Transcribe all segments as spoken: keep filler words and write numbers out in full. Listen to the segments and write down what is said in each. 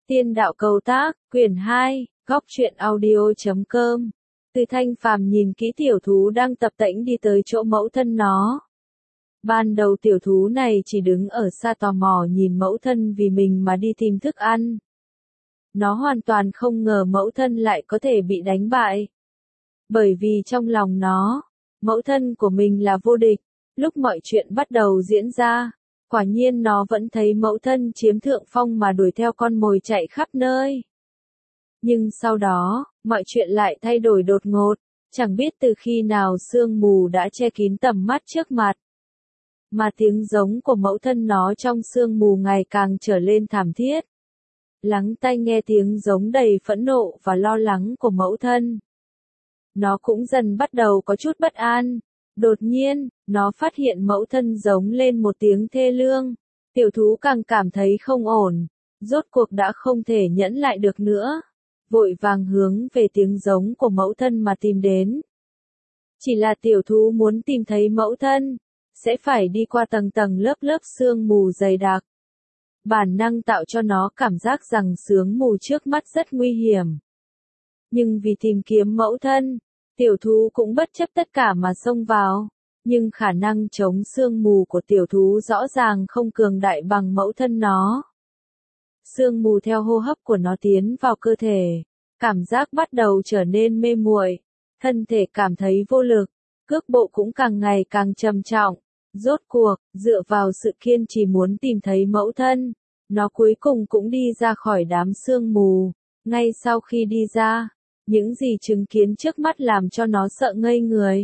Tiên đạo cầu tác, quyển hai, góc truyện audio chấm com. Từ Thanh Phàm nhìn kỹ tiểu thú đang tập tễnh đi tới chỗ mẫu thân nó. Ban đầu tiểu thú này chỉ đứng ở xa tò mò nhìn mẫu thân vì mình mà đi tìm thức ăn. Nó hoàn toàn không ngờ mẫu thân lại có thể bị đánh bại. Bởi vì trong lòng nó, mẫu thân của mình là vô địch. Lúc mọi chuyện bắt đầu diễn ra, quả nhiên nó vẫn thấy mẫu thân chiếm thượng phong mà đuổi theo con mồi chạy khắp nơi. Nhưng sau đó, mọi chuyện lại thay đổi đột ngột, chẳng biết từ khi nào sương mù đã che kín tầm mắt trước mặt. Mà tiếng giống của mẫu thân nó trong sương mù ngày càng trở lên thảm thiết. Lắng tai nghe tiếng giống đầy phẫn nộ và lo lắng của mẫu thân. Nó cũng dần bắt đầu có chút bất an. Đột nhiên, nó phát hiện mẫu thân giống lên một tiếng thê lương. Tiểu thú càng cảm thấy không ổn, rốt cuộc đã không thể nhẫn lại được nữa. Vội vàng hướng về tiếng giống của mẫu thân mà tìm đến. Chỉ là tiểu thú muốn tìm thấy mẫu thân, sẽ phải đi qua tầng tầng lớp lớp sương mù dày đặc. Bản năng tạo cho nó cảm giác rằng sương mù trước mắt rất nguy hiểm. Nhưng vì tìm kiếm mẫu thân, tiểu thú cũng bất chấp tất cả mà xông vào, nhưng khả năng chống sương mù của tiểu thú rõ ràng không cường đại bằng mẫu thân nó. Sương mù theo hô hấp của nó tiến vào cơ thể, cảm giác bắt đầu trở nên mê muội, thân thể cảm thấy vô lực, cước bộ cũng càng ngày càng trầm trọng. Rốt cuộc, dựa vào sự kiên trì muốn tìm thấy mẫu thân, nó cuối cùng cũng đi ra khỏi đám sương mù. Ngay sau khi đi ra, những gì chứng kiến trước mắt làm cho nó sợ ngây người.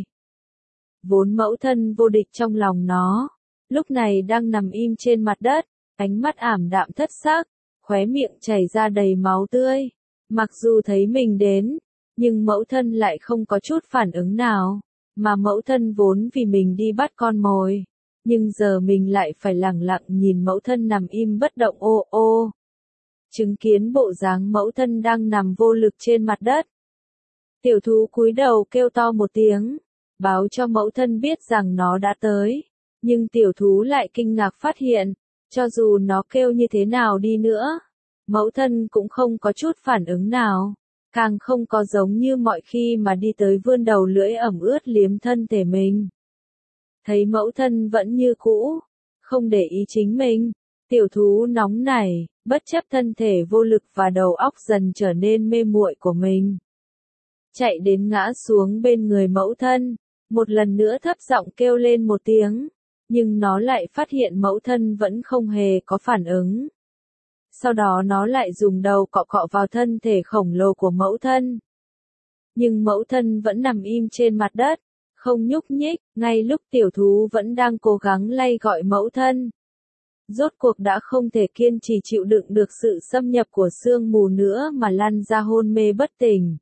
Vốn mẫu thân vô địch trong lòng nó, lúc này đang nằm im trên mặt đất, ánh mắt ảm đạm thất sắc, khóe miệng chảy ra đầy máu tươi. Mặc dù thấy mình đến, nhưng mẫu thân lại không có chút phản ứng nào, mà mẫu thân vốn vì mình đi bắt con mồi, nhưng giờ mình lại phải lẳng lặng nhìn mẫu thân nằm im bất động ô ô. Chứng kiến bộ dáng mẫu thân đang nằm vô lực trên mặt đất. Tiểu thú cúi đầu kêu to một tiếng, báo cho mẫu thân biết rằng nó đã tới, nhưng tiểu thú lại kinh ngạc phát hiện, cho dù nó kêu như thế nào đi nữa, mẫu thân cũng không có chút phản ứng nào, càng không có giống như mọi khi mà đi tới vươn đầu lưỡi ẩm ướt liếm thân thể mình. Thấy mẫu thân vẫn như cũ, không để ý chính mình, tiểu thú nóng nảy, bất chấp thân thể vô lực và đầu óc dần trở nên mê muội của mình. Chạy đến ngã xuống bên người mẫu thân, một lần nữa thấp giọng kêu lên một tiếng, nhưng nó lại phát hiện mẫu thân vẫn không hề có phản ứng. Sau đó nó lại dùng đầu cọ cọ vào thân thể khổng lồ của mẫu thân. Nhưng mẫu thân vẫn nằm im trên mặt đất, không nhúc nhích, ngay lúc tiểu thú vẫn đang cố gắng lay gọi mẫu thân. Rốt cuộc đã không thể kiên trì chịu đựng được sự xâm nhập của sương mù nữa mà lăn ra hôn mê bất tỉnh.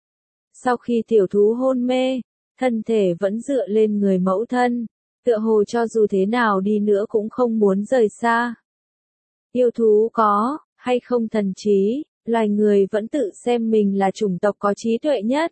Sau khi tiểu thú hôn mê, thân thể vẫn dựa lên người mẫu thân, tựa hồ cho dù thế nào đi nữa cũng không muốn rời xa. Yêu thú có, hay không thần trí, loài người vẫn tự xem mình là chủng tộc có trí tuệ nhất.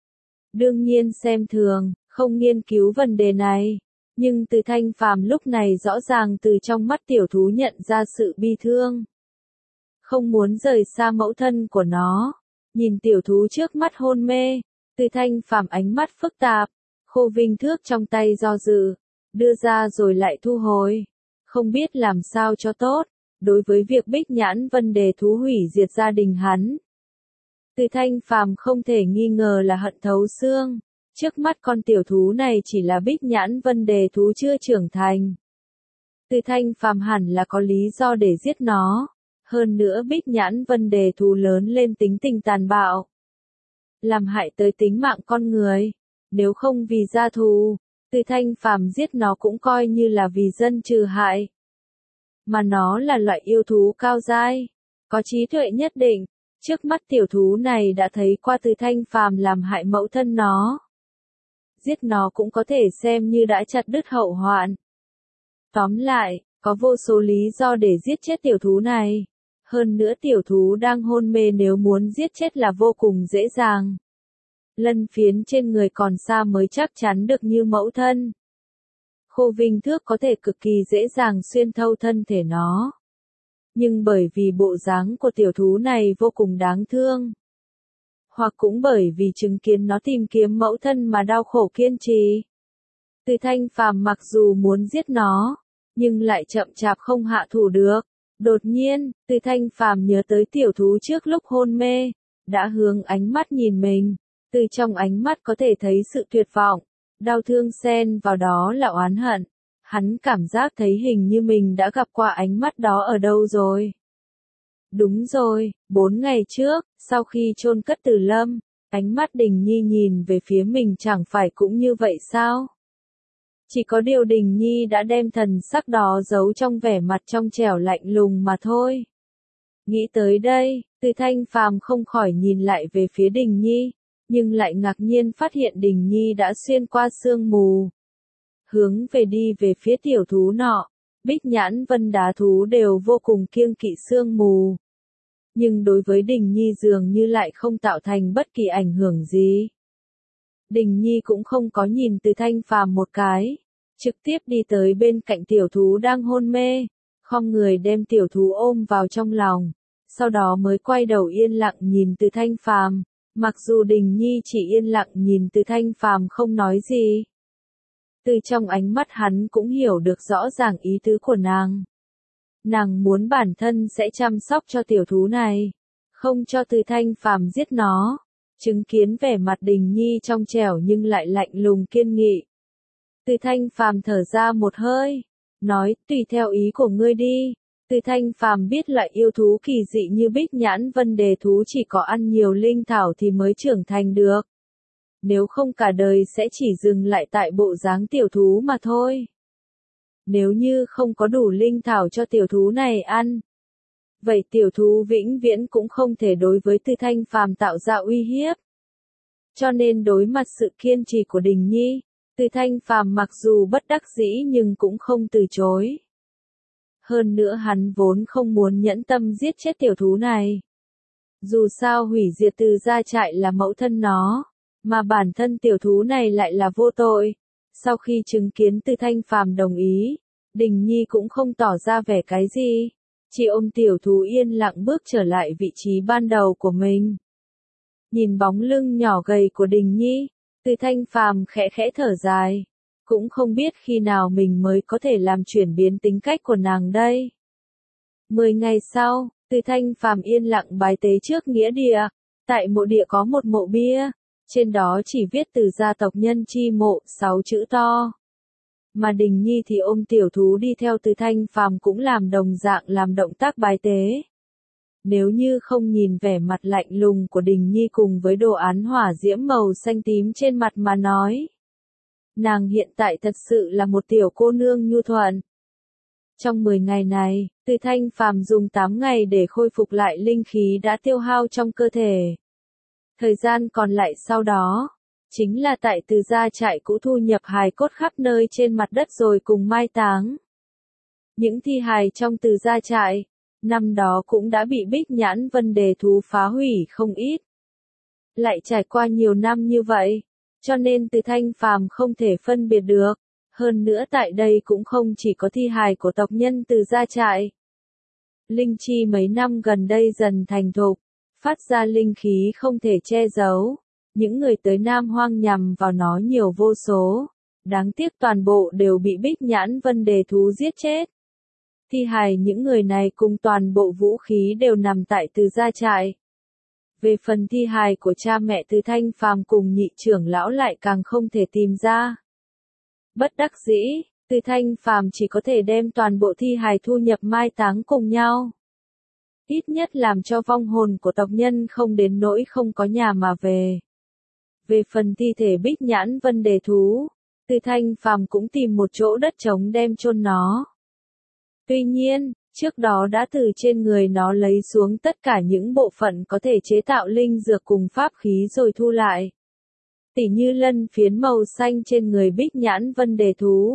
Đương nhiên xem thường, không nghiên cứu vấn đề này, nhưng Từ Thanh Phàm lúc này rõ ràng từ trong mắt tiểu thú nhận ra sự bi thương. Không muốn rời xa mẫu thân của nó, nhìn tiểu thú trước mắt hôn mê, Từ Thanh Phàm ánh mắt phức tạp, khô vinh thước trong tay do dự, đưa ra rồi lại thu hồi, không biết làm sao cho tốt. Đối với việc Bích Nhãn Vân Đề thú hủy diệt gia đình hắn, Từ Thanh Phàm không thể nghi ngờ là hận thấu xương. Trước mắt con tiểu thú này chỉ là Bích Nhãn Vân Đề thú chưa trưởng thành. Từ Thanh Phàm hẳn là có lý do để giết nó. Hơn nữa Bích Nhãn Vân Đề thú lớn lên tính tình tàn bạo, làm hại tới tính mạng con người. Nếu không vì gia thù, Từ Thanh Phàm giết nó cũng coi như là vì dân trừ hại. Mà nó là loại yêu thú cao giai, có trí tuệ nhất định. Trước mắt tiểu thú này đã thấy qua Từ Thanh Phàm làm hại mẫu thân nó. Giết nó cũng có thể xem như đã chặt đứt hậu hoạn. Tóm lại, có vô số lý do để giết chết tiểu thú này. Hơn nữa tiểu thú đang hôn mê nếu muốn giết chết là vô cùng dễ dàng. Lân phiến trên người còn xa mới chắc chắn được như mẫu thân. Khô vinh thước có thể cực kỳ dễ dàng xuyên thấu thân thể nó. nhưng bởi vì bộ dáng của tiểu thú này vô cùng đáng thương. Hoặc cũng bởi vì chứng kiến nó tìm kiếm mẫu thân mà đau khổ kiên trì. Từ Thanh Phàm mặc dù muốn giết nó, nhưng lại chậm chạp không hạ thủ được. Đột nhiên, Từ Thanh Phàm nhớ tới tiểu thú trước lúc hôn mê, đã hướng ánh mắt nhìn mình. Từ trong ánh mắt có thể thấy sự tuyệt vọng, đau thương xen vào đó là oán hận. Hắn cảm giác thấy hình như mình đã gặp qua ánh mắt đó ở đâu rồi. Đúng rồi, bốn ngày trước, sau khi chôn cất Từ Lâm, ánh mắt Đình Nhi nhìn về phía mình chẳng phải cũng như vậy sao? Chỉ có điều Đình Nhi đã đem thần sắc đó giấu trong vẻ mặt trong trẻo lạnh lùng mà thôi. Nghĩ tới đây, Từ Thanh Phàm không khỏi nhìn lại về phía Đình Nhi, nhưng lại ngạc nhiên phát hiện Đình Nhi đã xuyên qua sương mù. Hướng về đi về phía tiểu thú nọ, Bích Nhãn Vân Đá thú đều vô cùng kiêng kỵ sương mù. Nhưng đối với Đình Nhi dường như lại không tạo thành bất kỳ ảnh hưởng gì. Đình Nhi cũng không có nhìn Từ Thanh Phàm một cái, trực tiếp đi tới bên cạnh tiểu thú đang hôn mê, khom người đem tiểu thú ôm vào trong lòng, sau đó mới quay đầu yên lặng nhìn Từ Thanh Phàm. Mặc dù Đình Nhi chỉ yên lặng nhìn Từ Thanh Phàm không nói gì. Từ trong ánh mắt hắn cũng hiểu được rõ ràng ý tứ của nàng. Nàng muốn bản thân sẽ chăm sóc cho tiểu thú này, không cho Từ Thanh Phàm giết nó. Chứng kiến vẻ mặt Đình Nhi trong trẻo nhưng lại lạnh lùng kiên nghị. Từ Thanh Phàm thở ra một hơi, nói, tùy theo ý của ngươi đi. Từ Thanh Phàm biết loại yêu thú kỳ dị như Bích Nhãn Vân Đề thú chỉ có ăn nhiều linh thảo thì mới trưởng thành được. Nếu không cả đời sẽ chỉ dừng lại tại bộ dáng tiểu thú mà thôi. Nếu như không có đủ linh thảo cho tiểu thú này ăn, vậy tiểu thú vĩnh viễn cũng không thể đối với Từ Thanh Phàm tạo ra uy hiếp. Cho nên đối mặt sự kiên trì của Đình Nhi, Từ Thanh Phàm mặc dù bất đắc dĩ nhưng cũng không từ chối. Hơn nữa hắn vốn không muốn nhẫn tâm giết chết tiểu thú này. Dù sao hủy diệt Từ gia trại là mẫu thân nó, mà bản thân tiểu thú này lại là vô tội. Sau khi chứng kiến Từ Thanh Phàm đồng ý, Đình Nhi cũng không tỏ ra vẻ cái gì, chỉ ôm tiểu thú yên lặng bước trở lại vị trí ban đầu của mình. Nhìn bóng lưng nhỏ gầy của Đình Nhi, Từ Thanh Phàm khẽ khẽ thở dài, cũng không biết khi nào mình mới có thể làm chuyển biến tính cách của nàng đây. Mười ngày sau, Từ Thanh Phàm yên lặng bái tế trước nghĩa địa, tại mộ địa có một mộ bia, trên đó chỉ viết Từ gia tộc nhân chi mộ sáu chữ to. Mà Đình Nhi thì ôm tiểu thú đi theo Từ Thanh Phàm cũng làm đồng dạng làm động tác bái tế. Nếu như không nhìn vẻ mặt lạnh lùng của Đình Nhi cùng với đồ án hỏa diễm màu xanh tím trên mặt mà nói, nàng hiện tại thật sự là một tiểu cô nương nhu thuận. Trong mười ngày này, Từ Thanh Phàm dùng tám ngày để khôi phục lại linh khí đã tiêu hao trong cơ thể. Thời gian còn lại sau đó, chính là tại Từ gia trại cũ thu nhập hài cốt khắp nơi trên mặt đất rồi cùng mai táng. Những thi hài trong Từ gia trại, năm đó cũng đã bị Bích Nhãn Vân Đề thú phá hủy không ít. Lại trải qua nhiều năm như vậy, cho nên Từ Thanh Phàm không thể phân biệt được. Hơn nữa tại đây cũng không chỉ có thi hài của tộc nhân Từ gia trại. Linh chi mấy năm gần đây dần thành thục, phát ra linh khí không thể che giấu. Những người tới Nam Hoang nhằm vào nó nhiều vô số. Đáng tiếc toàn bộ đều bị Bích Nhãn Vân Đề thú giết chết. Thi hài những người này cùng toàn bộ vũ khí đều nằm tại Từ gia trại. Về phần thi hài của cha mẹ Từ Thanh Phàm cùng nhị trưởng lão lại càng không thể tìm ra. Bất đắc dĩ, Từ Thanh Phàm chỉ có thể đem toàn bộ thi hài thu nhập mai táng cùng nhau. Ít nhất làm cho vong hồn của tộc nhân không đến nỗi không có nhà mà về. Về phần thi thể Bích Nhãn Vân Đề thú, Từ Thanh Phàm cũng tìm một chỗ đất trống đem chôn nó. Tuy nhiên, trước đó đã từ trên người nó lấy xuống tất cả những bộ phận có thể chế tạo linh dược cùng pháp khí rồi thu lại. Tỉ như lân phiến màu xanh trên người Bích Nhãn Vân Đề thú.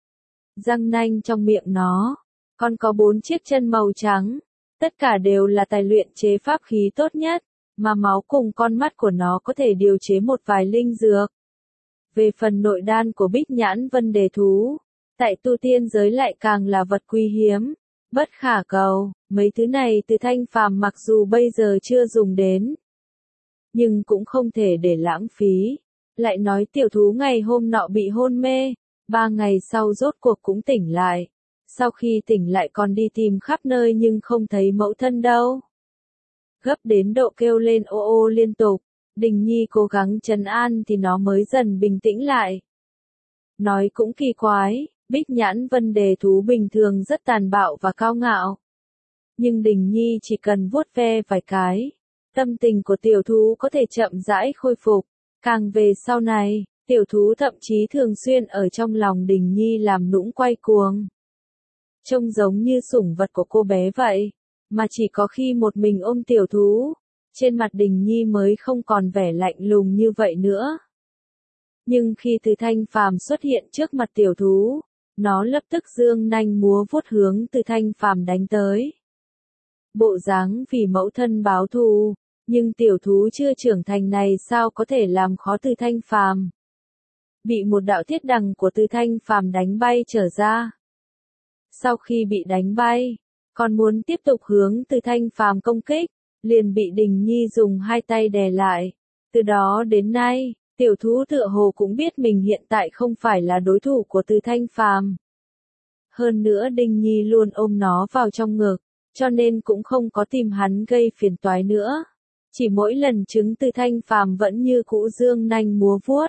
Răng nanh trong miệng nó, còn có bốn chiếc chân màu trắng, tất cả đều là tài luyện chế pháp khí tốt nhất, mà máu cùng con mắt của nó có thể điều chế một vài linh dược. Về phần nội đan của Bích Nhãn Vân Đề thú, tại tu tiên giới lại càng là vật quý hiếm, bất khả cầu, mấy thứ này Từ Thanh Phàm mặc dù bây giờ chưa dùng đến, nhưng cũng không thể để lãng phí. Lại nói tiểu thú ngày hôm nọ bị hôn mê, ba ngày sau rốt cuộc cũng tỉnh lại. Sau khi tỉnh lại còn đi tìm khắp nơi nhưng không thấy mẫu thân đâu. Gấp đến độ kêu lên ô ô liên tục, Đình Nhi cố gắng trấn an thì nó mới dần bình tĩnh lại. Nói cũng kỳ quái, Bích Nhãn Vân Đề thú bình thường rất tàn bạo và cao ngạo. Nhưng Đình Nhi chỉ cần vuốt ve vài cái, tâm tình của tiểu thú có thể chậm rãi khôi phục. Càng về sau này, tiểu thú thậm chí thường xuyên ở trong lòng Đình Nhi làm nũng quay cuồng. Trông giống như sủng vật của cô bé vậy, mà chỉ có khi một mình ôm tiểu thú, trên mặt Đình Nhi mới không còn vẻ lạnh lùng như vậy nữa. Nhưng khi Từ Thanh Phàm xuất hiện trước mặt tiểu thú, nó lập tức giương nanh múa vuốt hướng Từ Thanh Phàm đánh tới. Bộ dáng vì mẫu thân báo thù, nhưng tiểu thú chưa trưởng thành này sao có thể làm khó Từ Thanh Phàm. Bị một đạo thiết đằng của Từ Thanh Phàm đánh bay trở ra. Sau khi bị đánh bay, còn muốn tiếp tục hướng Từ Thanh Phàm công kích, liền bị Đình Nhi dùng hai tay đè lại. Từ đó đến nay, tiểu thú tựa hồ cũng biết mình hiện tại không phải là đối thủ của Từ Thanh Phàm. Hơn nữa Đình Nhi luôn ôm nó vào trong ngực, cho nên cũng không có tìm hắn gây phiền toái nữa. Chỉ mỗi lần chứng Từ Thanh Phàm vẫn như cũ dương nanh múa vuốt.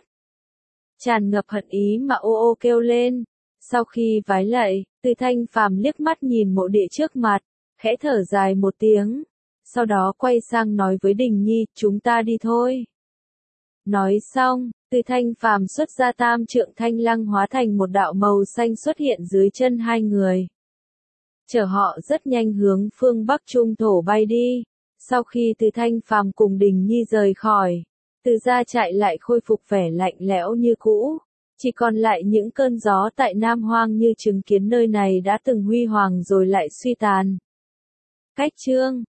Tràn ngập hận ý mà ô ô kêu lên. Sau khi vái lạy, Từ Thanh Phàm liếc mắt nhìn mộ địa trước mặt, khẽ thở dài một tiếng. Sau đó quay sang nói với Đình Nhi, chúng ta đi thôi. Nói xong, Từ Thanh Phàm xuất ra tam trượng thanh lăng hóa thành một đạo màu xanh xuất hiện dưới chân hai người. Chở họ rất nhanh hướng phương Bắc Trung thổ bay đi. Sau khi Từ Thanh Phàm cùng Đình Nhi rời khỏi, Từ gia trại lại khôi phục vẻ lạnh lẽo như cũ. Chỉ còn lại những cơn gió tại Nam Hoang như chứng kiến nơi này đã từng huy hoàng rồi lại suy tàn. Cách chương